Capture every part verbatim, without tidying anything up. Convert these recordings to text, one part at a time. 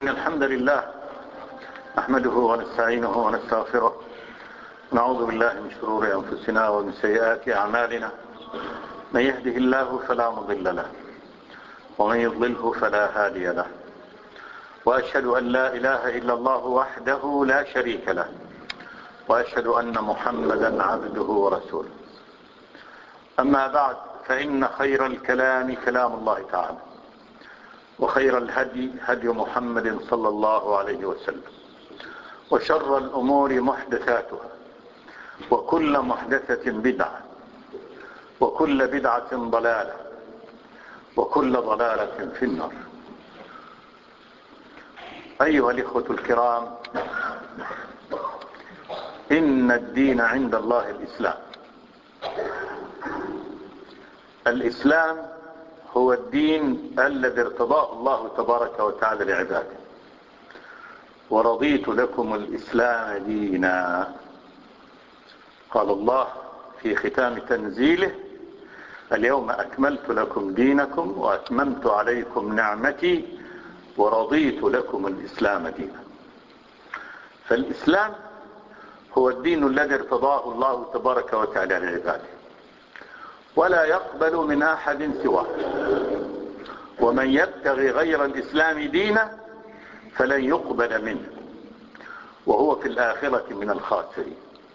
إن الحمد لله نحمده ونستعينه ونستغفره ونعوذ بالله من شرور أنفسنا ومن سيئات أعمالنا. من يهده الله فلا مضل له ومن يضلله فلا هادي له، وأشهد أن لا إله إلا الله وحده لا شريك له، وأشهد أن محمدا عبده ورسوله. أما بعد، فإن خير الكلام كلام الله تعالى، وخير الهدي هدي محمد صلى الله عليه وسلم، وشر الأمور محدثاتها، وكل محدثة بدعة، وكل بدعة ضلالة، وكل ضلالة في النار. أيها الإخوة الكرام، إن الدين عند الله الإسلام. الإسلام هو الدين الذي ارتضاه الله تبارك وتعالى لعباده. ورضيت لكم الإسلام دينا، قال الله في ختام تنزيله: اليوم أكملت لكم دينكم وأتممت عليكم نعمتي ورضيت لكم الإسلام دينا. فالإسلام هو الدين الذي ارتضاه الله تبارك وتعالى لعباده، ولا يقبل من أحد سواه. ومن يبتغي غير الإسلام دينا فلن يقبل منه وهو في الآخرة من الخاسرين.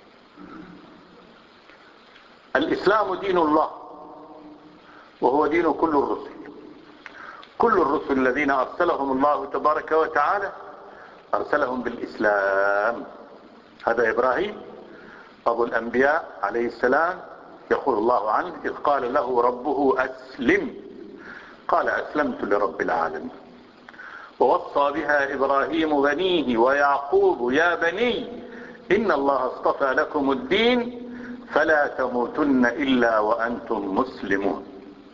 الإسلام دين الله، وهو دين كل الرسل. كل الرسل الذين أرسلهم الله تبارك وتعالى أرسلهم بالإسلام. هذا إبراهيم أبو الأنبياء عليه السلام، يقول الله عنه: إذ قال له ربه أسلم قال أسلمت لرب العالمين. ووصى بها إبراهيم بنيه ويعقوب: يا بني إن الله اصطفى لكم الدين فلا تموتن إلا وأنتم مسلمون.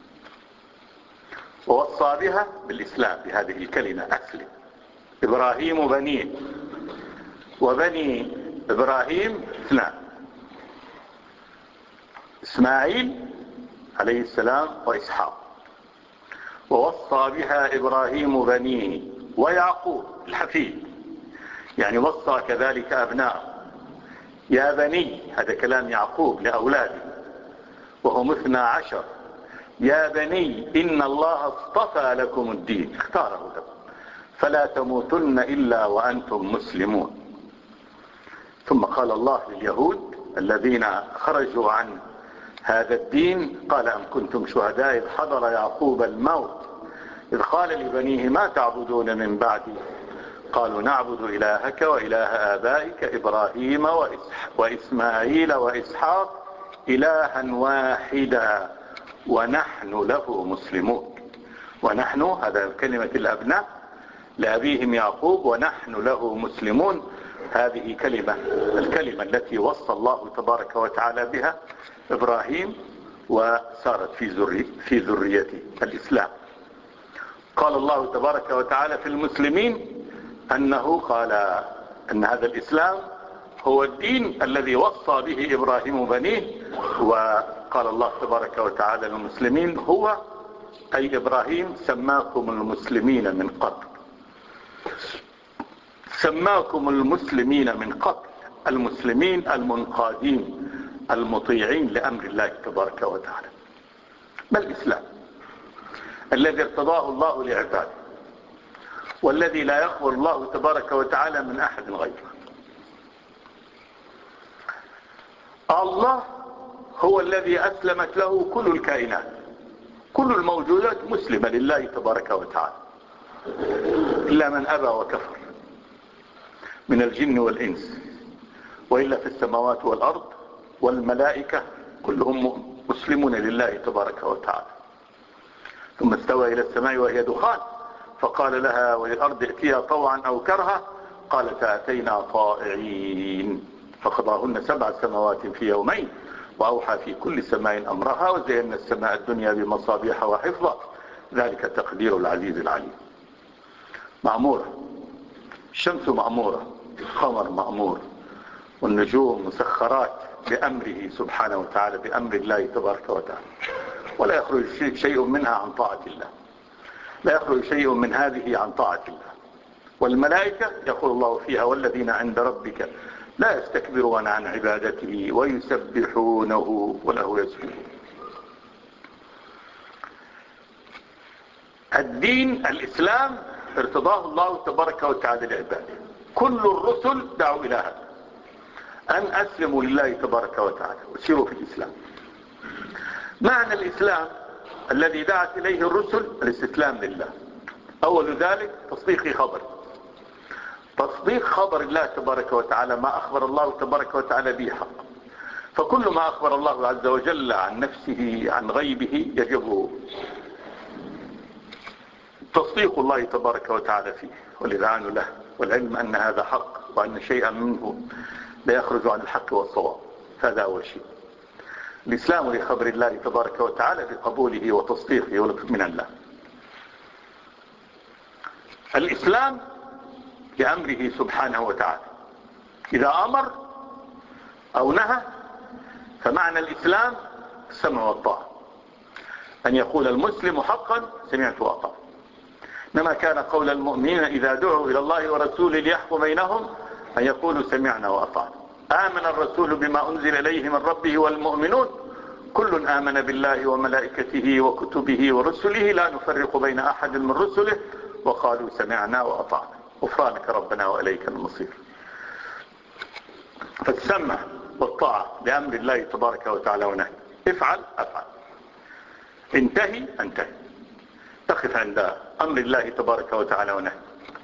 ووصى بها بالإسلام، بهذه الكلمة أسلم، إبراهيم بنيه، وبني إبراهيم اثنان: إسماعيل عليه السلام وإسحاق. ووصى بها إبراهيم بنيه ويعقوب الحفيد، يعني وصى كذلك أبناءه: يا بني، هذا كلام يعقوب لأولاده وهم اثنا عشر: يا بني إن الله اصطفى لكم الدين، اختاره لكم، فلا تموتن إلا وأنتم مسلمون. ثم قال الله لليهود الذين خرجوا عن هذا الدين: قال: أم كنتم شهداء إذ حضر يعقوب الموت إذ قال لبنيه ما تعبدون من بعدي قالوا نعبد إلهك وإله آبائك إبراهيم وإسماعيل وإسحاق إلها واحدا ونحن له مسلمون. ونحن، هذا كلمة الأبناء لأبيهم يعقوب، ونحن له مسلمون. هذه كلمة الكلمة التي وصى الله تبارك وتعالى بها إبراهيم، وسارت في ذري في ذريته الإسلام. قال الله تبارك وتعالى في المسلمين أنه قال أن هذا الإسلام هو الدين الذي وصى به إبراهيم بنيه. وقال الله تبارك وتعالى للمسلمين: هو أي إبراهيم سماكم المسلمين من قبل. سماكم المسلمين من قبل، المسلمين المنقادين المطيعين لأمر الله تبارك وتعالى. ما الإسلام الذي ارتضاه الله لعباده، والذي لا يقبل الله تبارك وتعالى من أحد غيره؟ الله هو الذي أسلمت له كل الكائنات، كل الموجودات مسلمة لله تبارك وتعالى، إلا من أبى وكفر من الجن والإنس، وإلا في السماوات والأرض والملائكة كلهم مسلمون لله تبارك وتعالى. ثم استوى إلى السماء وهي دخان فقال لها وللأرض ائتيا طوعا أو كرها قالتا أتينا طائعين فقضاهن سبع سماوات في يومين وأوحى في كل سماء أمرها وزينا السماء الدنيا بمصابيح وحفظا ذلك تقدير العزيز العليم. مأمورة، الشمس مأمورة، القمر مأمور، والنجوم مسخرات بأمره سبحانه وتعالى، بأمر الله تبارك وتعالى، ولا يخرج شيء منها عن طاعة الله، لا يخرج شيء من هذه عن طاعة الله. والملائكة يقول الله فيها والذين عند ربك لا يستكبرون عن عبادته ويسبحونه وله يسجدون. الدين الإسلام ارتضاه الله تبارك وتعالى لعباده. كل الرسل دعوا إلى هذا، أن أسلموا لله تبارك وتعالى وسيروا في الإسلام. معنى الإسلام الذي دعت إليه الرسل الاستسلام لله. أول ذلك تصديق خبر تصديق خبر الله تبارك وتعالى، ما أخبر الله تبارك وتعالى به حق. فكل ما أخبر الله عز وجل عن نفسه عن غيبه يجب تصديق الله تبارك وتعالى فيه والإذعان له والعلم أن هذا حق وأن شيئا منه لا يخرج عن الحق والصواب. هذا أول شيء، الإسلام لخبر الله تبارك وتعالى بقبوله وتصديقه من الله. الإسلام لأمره سبحانه وتعالى، إذا أمر أو نهى فمعنى الإسلام السمع والطاعة، أن يقول المسلم حقا سمعت وأطعت. إنما كان قول المؤمنين إذا دعوا إلى الله ورسوله ليحكم بينهم أن يقولوا سمعنا وأطعنا. آمن الرسول بما أنزل إليه من ربه والمؤمنون كل آمن بالله وملائكته وكتبه ورسله لا نفرق بين أحد من رسله وقالوا سمعنا وأطعنا غفرانك ربنا وإليك المصير. فالسمع والطاعة لأمر الله تبارك وتعالى ونهي. افعل أفعل، انتهي انتهي، تقف عند أمر الله تبارك وتعالى ونهي.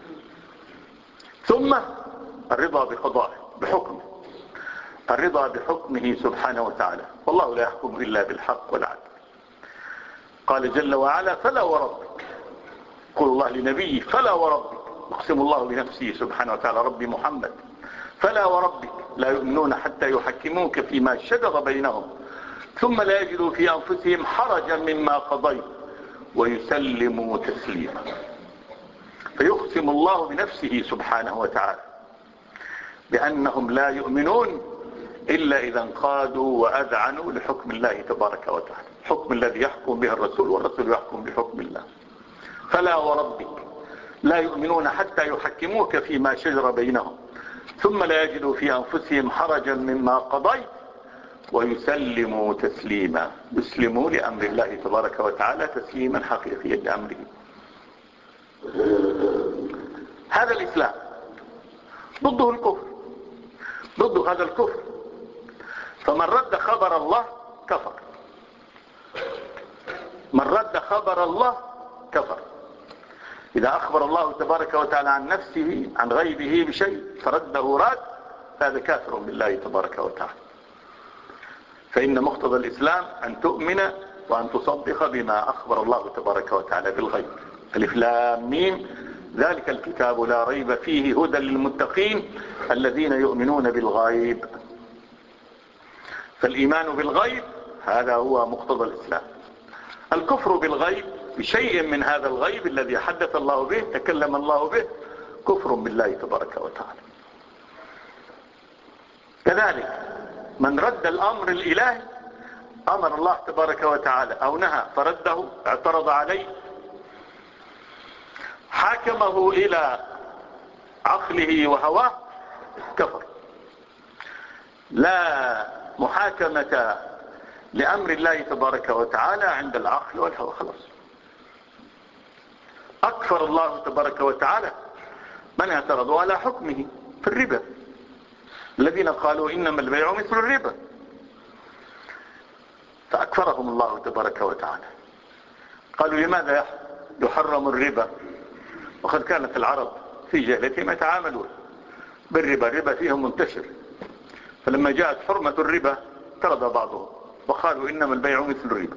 ثم الرضا بقضائه بحكمه، الرضا بحكمه سبحانه وتعالى، والله لا يحكم إلا بالحق والعدل. قال جل وعلا فلا وربك، يقول الله لنبيه فلا وربك، يقسم الله بنفسه سبحانه وتعالى ربي محمد، فلا وربك لا يؤمنون حتى يحكموك فيما شجر بينهم ثم لا يجدوا في أنفسهم حرجا مما قضيت ويسلموا تسليما. فيقسم الله بنفسه سبحانه وتعالى بأنهم لا يؤمنون إلا إذا انقادوا وأذعنوا لحكم الله تبارك وتعالى، الحكم الذي يحكم به الرسول والرسول يحكم بحكم الله. فلا وربك لا يؤمنون حتى يحكموك فيما شجر بينهم ثم لا يجدوا في أنفسهم حرجا مما قضيت ويسلموا تسليما. يسلموا لأمر الله تبارك وتعالى تسليما حقيقيا لأمره. هذا الإسلام. ضده الكفر، ضد هذا الكفر. فمن رد خبر الله كفر، من رد خبر الله كفر. إذا أخبر الله تبارك وتعالى عن نفسه عن غيبه بشيء فرده راد، هذا كافر بالله تبارك وتعالى. فإن مقتضى الإسلام أن تؤمن وأن تصدق بما أخبر الله تبارك وتعالى بالغيب. ألف لام ميم ذلك الكتاب لا ريب فيه هدى للمتقين الذين يؤمنون بالغيب. فالإيمان بالغيب هذا هو مقتضى الإسلام. الكفر بالغيب بشيء من هذا الغيب الذي حدث الله به تكلم الله به كفر بالله تبارك وتعالى. كذلك من رد الأمر الإلهي، أمر الله تبارك وتعالى أو نهى فرده اعترض عليه حاكمه إلى عقله وهواه كفر. لا محاكمة لأمر الله تبارك وتعالى عند العقل والهوى، خلاص. أكفر الله تبارك وتعالى من اعترضوا على حكمه في الربا، الذين قالوا إنما البيع مثل الربا، فأكفرهم الله تبارك وتعالى. قالوا لماذا يحرم الربا وقد كانت العرب في جاهليتهم يتعاملون بالربا، الربا فيهم منتشر. فلما جاءت حرمة الربا اعترض بعضهم وقالوا إنما البيع مثل الربا.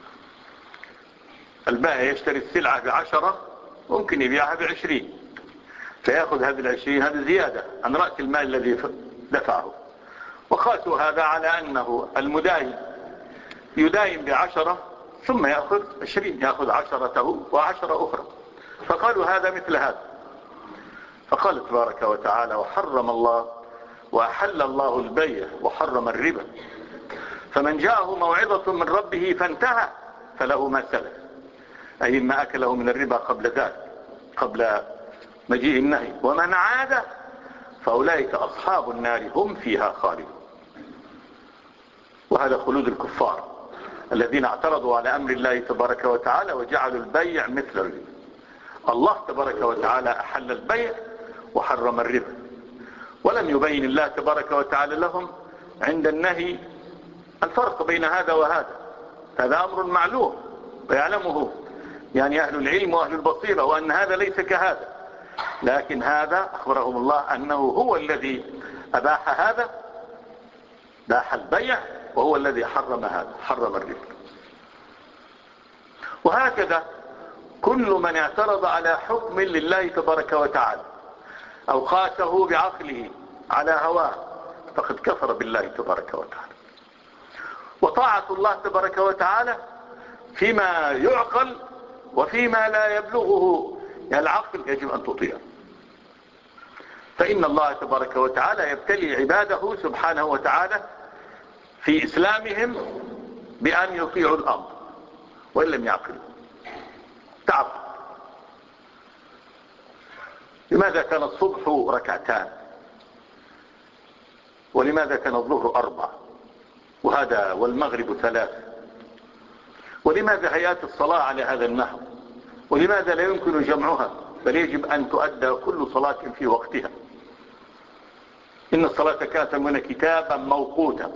البائع يشتري السلعة بعشرة ممكن يبيعها بعشرين، فيأخذ هذه العشرين، هذه زيادة عن رأس المال الذي دفعه. وقاسوا هذا على أنه المداين يداين بعشرة ثم يأخذ عشرين، يأخذ عشرته وعشرة أخرى، فقالوا هذا مثل هذا. فقال تبارك وتعالى وحرم الله وأحل الله البيع وحرم الربا، فمن جاءه موعظة من ربه فانتهى فله ما سلف، أي ما أكله من الربا قبل ذلك، قبل مجيء النهي، ومن عاد فأولئك أصحاب النار هم فيها خالدون. وهذا خلود الكفار الذين اعترضوا على أمر الله تبارك وتعالى وجعلوا البيع مثل الربا. الله تبارك وتعالى أحل البيع وحرم الربا، ولم يبين الله تبارك وتعالى لهم عند النهي الفرق بين هذا وهذا. هذا أمر معلوم ويعلمه يعني أهل العلم وأهل البصيرة، وأن هذا ليس كهذا، لكن هذا أخبرهم الله أنه هو الذي أباح هذا، باح البيع، وهو الذي حرم هذا، حرم الربا. وهكذا كل من اعترض على حكم لله تبارك وتعالى أو قاسه بعقله على هواه فقد كفر بالله تبارك وتعالى. وطاعة الله تبارك وتعالى فيما يعقل وفيما لا يبلغه العقل يجب أن تطيع. فإن الله تبارك وتعالى يبتلي عباده سبحانه وتعالى في إسلامهم بأن يطيعوا الأمر وإن لم يعقلوا. تعب. لماذا كان الصبح ركعتان؟ ولماذا كان الظهر أربع؟ وهذا والمغرب ثلاث؟ ولماذا هيئات الصلاة على هذا النحو؟ ولماذا لا يمكن جمعها بل يجب أن تؤدى كل صلاة في وقتها؟ إن الصلاة كانت من كتابا موقوتا.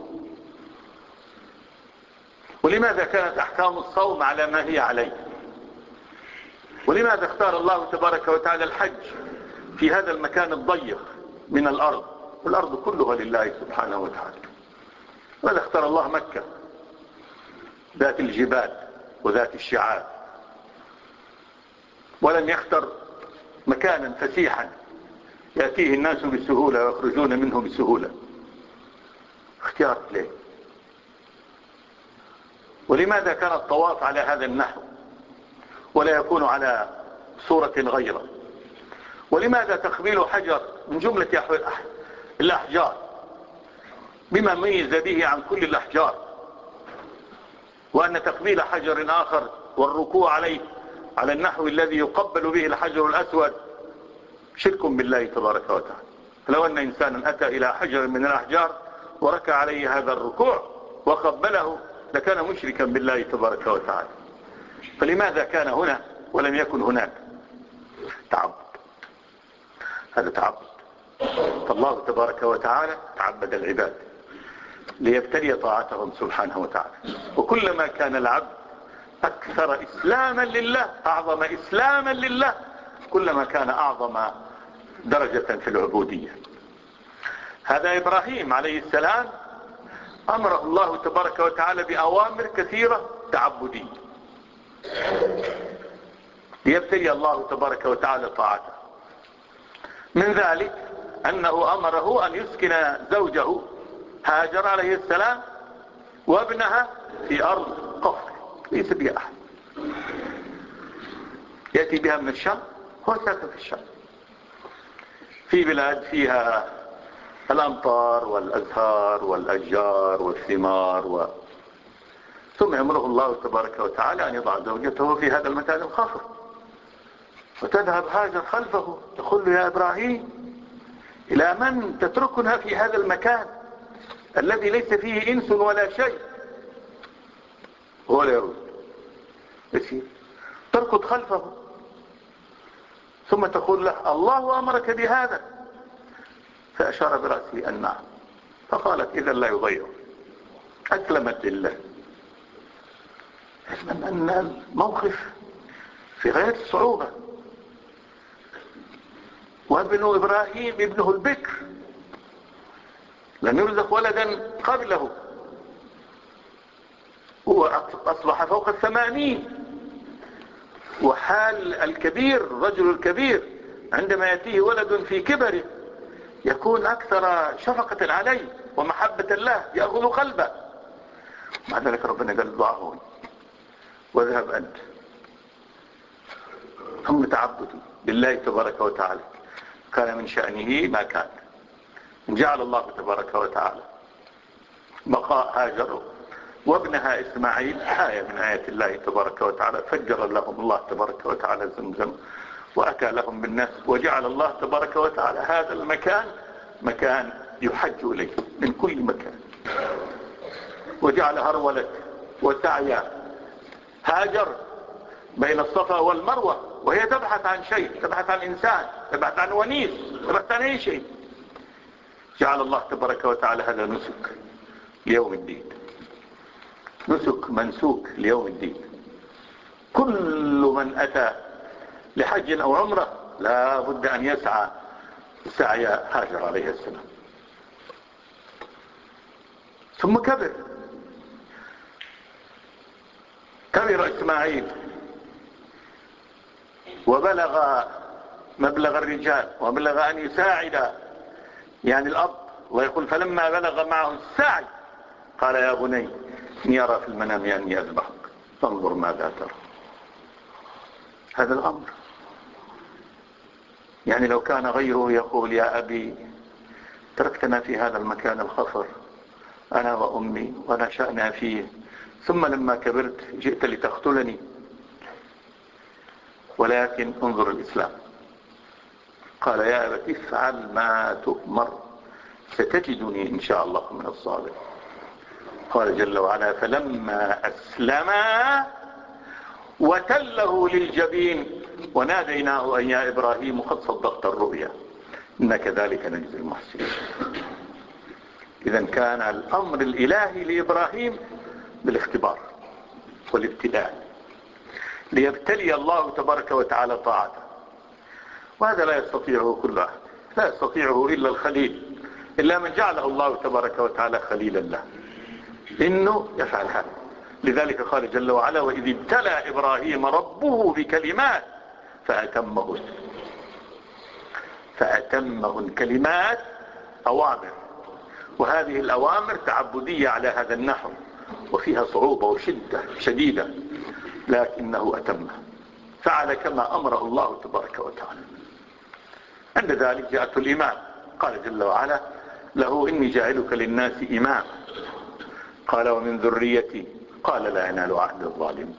ولماذا كانت أحكام الصوم على ما هي عليه؟ ولماذا اختار الله تبارك وتعالى الحج في هذا المكان الضيق من الأرض؟ والأرض كلها لله سبحانه وتعالى. لماذا اختار الله مكة ذات الجبال وذات الشعاب، ولم يختر مكانا فسيحا يأتيه الناس بسهولة ويخرجون منه بسهولة؟ اختيار ليه؟ ولماذا كان الطواف على هذا النحو ولا يكون على صورة غيره؟ ولماذا تقبيل حجر من جملة الأحجار بما ميز به عن كل الأحجار، وأن تقبيل حجر آخر والركوع عليه على النحو الذي يقبل به الحجر الأسود شرك بالله تبارك وتعالى؟ لو أن إنسانا أتى إلى حجر من الأحجار وركع عليه هذا الركوع وقبله لكان مشركا بالله تبارك وتعالى. فلماذا كان هنا ولم يكن هناك؟ تعبد. هذا تعبد. فالله تبارك وتعالى تعبد العباد ليبتلي طاعتهم سبحانه وتعالى. وكلما كان العبد أكثر إسلاما لله، أعظم إسلاما لله، كلما كان أعظم درجة في العبودية. هذا إبراهيم عليه السلام أمره الله تبارك وتعالى بأوامر كثيرة تعبدية ليبتلي الله تبارك وتعالى طاعته. من ذلك أنه أمره أن يسكن زوجه هاجر عليه السلام وابنها في أرض قفر ليس بها أحد، يأتي بها من الشام، هو ساكن في الشام في بلاد فيها الأمطار والأزهار والأشجار والثمار و... ثم يأمره الله تبارك وتعالى أن يضع زوجته في هذا المكان الخافر، وتذهب هاجر خلفه تقول له: يا إبراهيم، إلى من تتركنا في هذا المكان الذي ليس فيه إنس ولا شيء؟ هو لا يرد، يسير، تركض خلفه، ثم تقول له: الله أمرك بهذا؟ فأشار برأسه أن نعم. فقالت: إذا لا يضيع. أسلمت لله. علما أن الموقف في غاية الصعوبة، وابن إبراهيم ابنه البكر لم يرزق ولدا قبله، هو أصبح فوق الثمانين، وحال الكبير الرجل الكبير عندما يأتيه ولد في كبره يكون أكثر شفقة عليه ومحبة الله، يأخذ قلبه. مع ذلك ربنا قال: ضعه واذهب أنت. ثم تعبدي بالله تبارك وتعالى كان من شأنه ما كان. جعل الله تبارك وتعالى بقاء هاجر وابنها إسماعيل آية من آيات الله تبارك وتعالى. فجر لهم الله تبارك وتعالى زمزم وأتى لهم بالناس، وجعل الله تبارك وتعالى هذا المكان مكان يحج إليه من كل مكان، وجعل هرولة وسعي هاجر بين الصفا والمروة وهي تبحث عن شيء، تبحث عن إنسان، تبحث عن ونيس، تبحث عن أي شيء. جعل الله تبارك وتعالى هذا نسك ليوم الدين، نسك منسوك ليوم الدين. كل من أتى لحج أو عمره لا بد أن يسعى سعي هاجر عليه السلام. ثم كبر كبر إسماعيل وبلغ مبلغ الرجال وبلغ أن يساعد يعني الأب، ويقول فلما بلغ معه السعي قال يا بني إني أرى في المنام أني أذبحك فانظر ماذا ترى. هذا الأمر يعني لو كان غيره يقول يا أبي تركتنا في هذا المكان الخفر أنا وأمي ونشأنا فيه، ثم لما كبرت جئت لتقتلني. ولكن انظر الإسلام، قال يا أبت افعل ما تؤمر ستجدني إن شاء الله من الصابرين. قال جل وعلا فلما أسلما وتله للجبين وناديناه أن يا إبراهيم قد صدقت الرؤيا إن كذلك نجزي المحسنين. إذا كان الأمر الإلهي لإبراهيم بالاختبار والابتلاء ليبتلي الله تبارك وتعالى طاعته، وهذا لا يستطيعه كل أحد، لا يستطيعه إلا الخليل، إلا من جعله الله تبارك وتعالى خليلا له إنه يفعل هذا. لذلك قال جل وعلا وإذ ابتلى إبراهيم ربه بكلمات فأتمهن فأتمهن كلمات أوامر، وهذه الأوامر تعبدية على هذا النحو وفيها صعوبة وشدة شديدة، لكنه أتمها فعل كما أمره الله تبارك وتعالى. عند ذلك جاءته الإمام، قال جل وعلا له إني جاعلك للناس إماما، قال ومن ذريتي، قال لا ينال عهد الظالمين.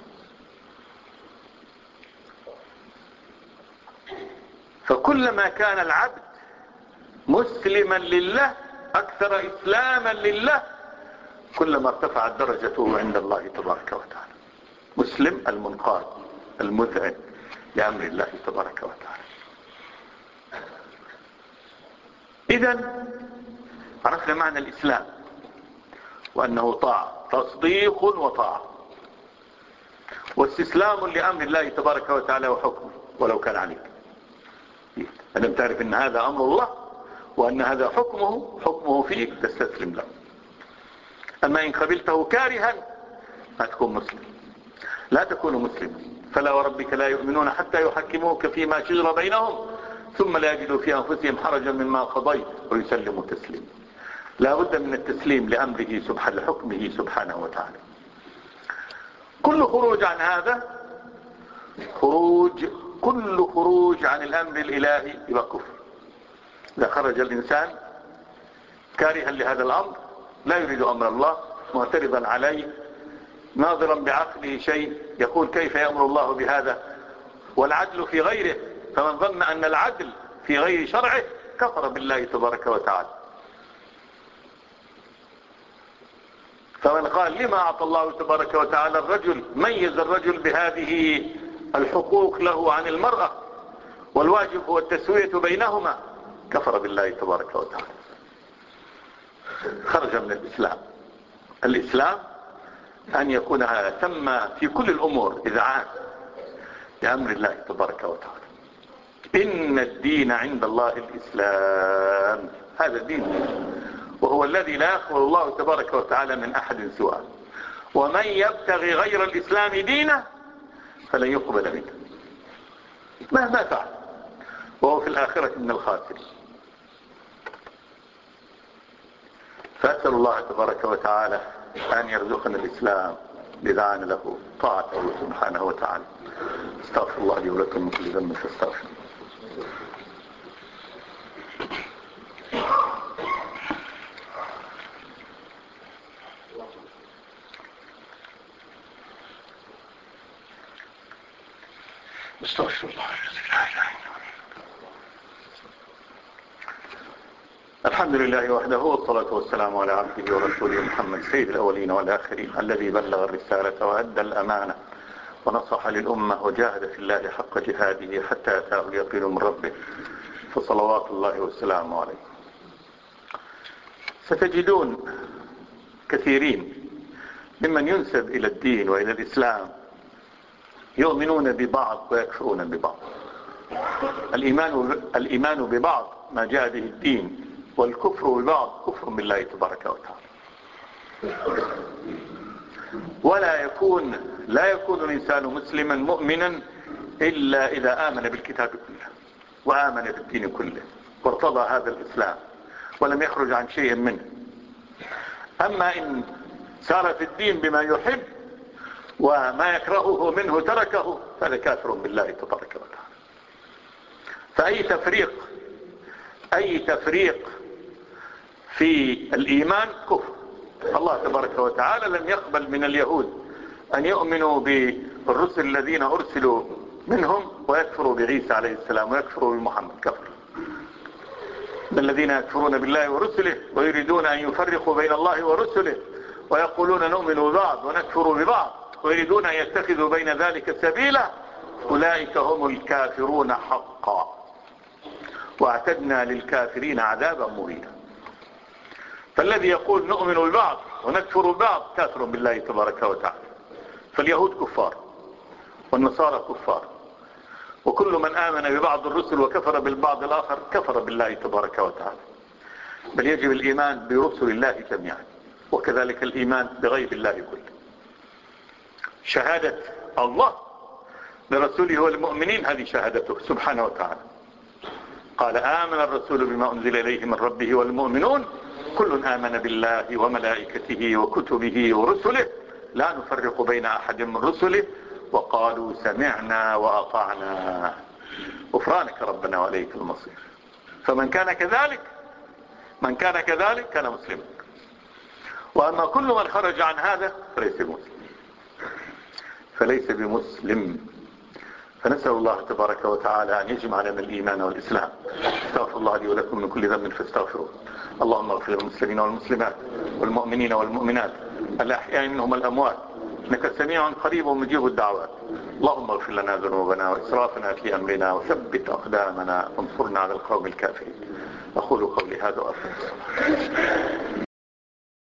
فكلما كان العبد مسلما لله أكثر إسلاما لله كلما ارتفعت درجته عند الله تبارك وتعالى. مسلم المنقاد المذعن لأمر الله تبارك وتعالى. إذن عرفنا معنى الإسلام وأنه طاعة، تصديق وطاعة واستسلام لأمر الله تبارك وتعالى وحكمه ولو كان عليك. ألم تعرف أن هذا أمر الله وأن هذا حكمه حكمه فيك تستسلم له. أما إن قبلته كارها لا تكون مسلم، لا تكون مسلما. فلا وربك لا يؤمنون حتى يحكموك فيما شجر بينهم ثم لا يجدوا في أنفسهم حرجا مما قضيت ويسلموا تسليما. لا بد من التسليم لأمره سبحانه لحكمه سبحانه وتعالى. كل خروج عن هذا خروج كل خروج عن الأمر الإلهي يبقى كفر. إذا خرج الإنسان كارها لهذا الأمر لا يريد أمر الله معترضا عليه ناظرا بعقله شيء يقول كيف يأمر الله بهذا والعدل في غيره، فمن ظن أن العدل في غير شرعه كفر بالله تبارك وتعالى. فمن قال لما أعطى الله تبارك وتعالى الرجل ميز الرجل بهذه الحقوق له عن المرأة والواجب هو التسوية بينهما كفر بالله تبارك وتعالى، خرج من الإسلام. الإسلام أن يكون تم في كل الأمور إذعان لأمر الله تبارك وتعالى. إن الدين عند الله الإسلام، هذا الدين وهو الذي لا يقبل الله تبارك وتعالى من أحد سواه، ومن يبتغي غير الإسلام دينه فلن يقبل منه مهما فعل وهو في الآخرة من الخاسرين. فأسأل الله تبارك وتعالى أن يرزقنا الإسلام بذعان له طاعته سبحانه وتعالى. استغفر الله لي ولكم من كل ذنب فاستغفر. استغفر الله. الحمد لله وحده، والصلاة والسلام على عبده ورسوله محمد سيد الأولين والآخرين، الذي بلغ الرسالة وأدى الأمانة ونصح للأمة وجاهد في الله حق جهاده حتى أتاه اليقين من ربه، فصلوات الله والسلام عليه. ستجدون كثيرين ممن ينسب إلى الدين وإلى الإسلام يؤمنون ببعض ويكفرون ببعض. الإيمان, الإيمان ببعض ما جاء به الدين، والكفر ببعض كفر بالله تبارك وتعالى. ولا يكون لا يكون الإنسان مسلما مؤمنا إلا إذا آمن بالكتاب كله وآمن بالدين كله وارتضى هذا الإسلام ولم يخرج عن شيء منه. أما إن سار في الدين بما يحب وما يكرهه منه تركه فهذا كافر بالله تبارك وتعالى. فأي تفريق أي تفريق في الإيمان كفر. الله تبارك وتعالى لم يقبل من اليهود أن يؤمنوا بالرسل الذين أرسلوا منهم ويكفروا بعيسى عليه السلام ويكفروا بمحمد كفر. الذين يكفرون بالله ورسله ويريدون أن يفرقوا بين الله ورسله ويقولون نؤمن ببعض ونكفر ببعض ويريدون أن يتخذوا بين ذلك سبيلا، أولئك هم الكافرون حقا، واعتدنا للكافرين عذابا مهينا. فالذي يقول نؤمن ببعض ونكفر ببعض كافر بالله تبارك وتعالى. فاليهود كفار والنصارى كفار، وكل من آمن ببعض الرسل وكفر بالبعض الآخر كفر بالله تبارك وتعالى. بل يجب الإيمان برسل الله جميعا، وكذلك الإيمان بغيب الله كله. شهادة الله لرسوله والمؤمنين هذه شهادته سبحانه وتعالى. قال آمن الرسول بما أنزل إليه من ربه والمؤمنون كل آمن بالله وملائكته وكتبه ورسله لا نفرق بين أحد من رسله وقالوا سمعنا وأطعنا غفرانك ربنا وإليك المصير. فمن كان كذلك من كان كذلك كان مسلما. وأما كل من خرج عن هذا فليس بمسلم فليس بمسلم فنسأل الله تبارك وتعالى أن يجمعنا من الإيمان والإسلام. استغفر الله لي ولكم من كل ذنب فاستغفروه. اللهم اغفر للمسلمين والمسلمات والمؤمنين والمؤمنات الأحياء منهم الأموات، إنك سميع قريب مجيب الدعوات. اللهم اغفر لنا ذنوبنا وإسرافنا في أمرنا وثبت أقدامنا وانصرنا على القوم الكافرين. أقول قولي هذا وأستغفر الله.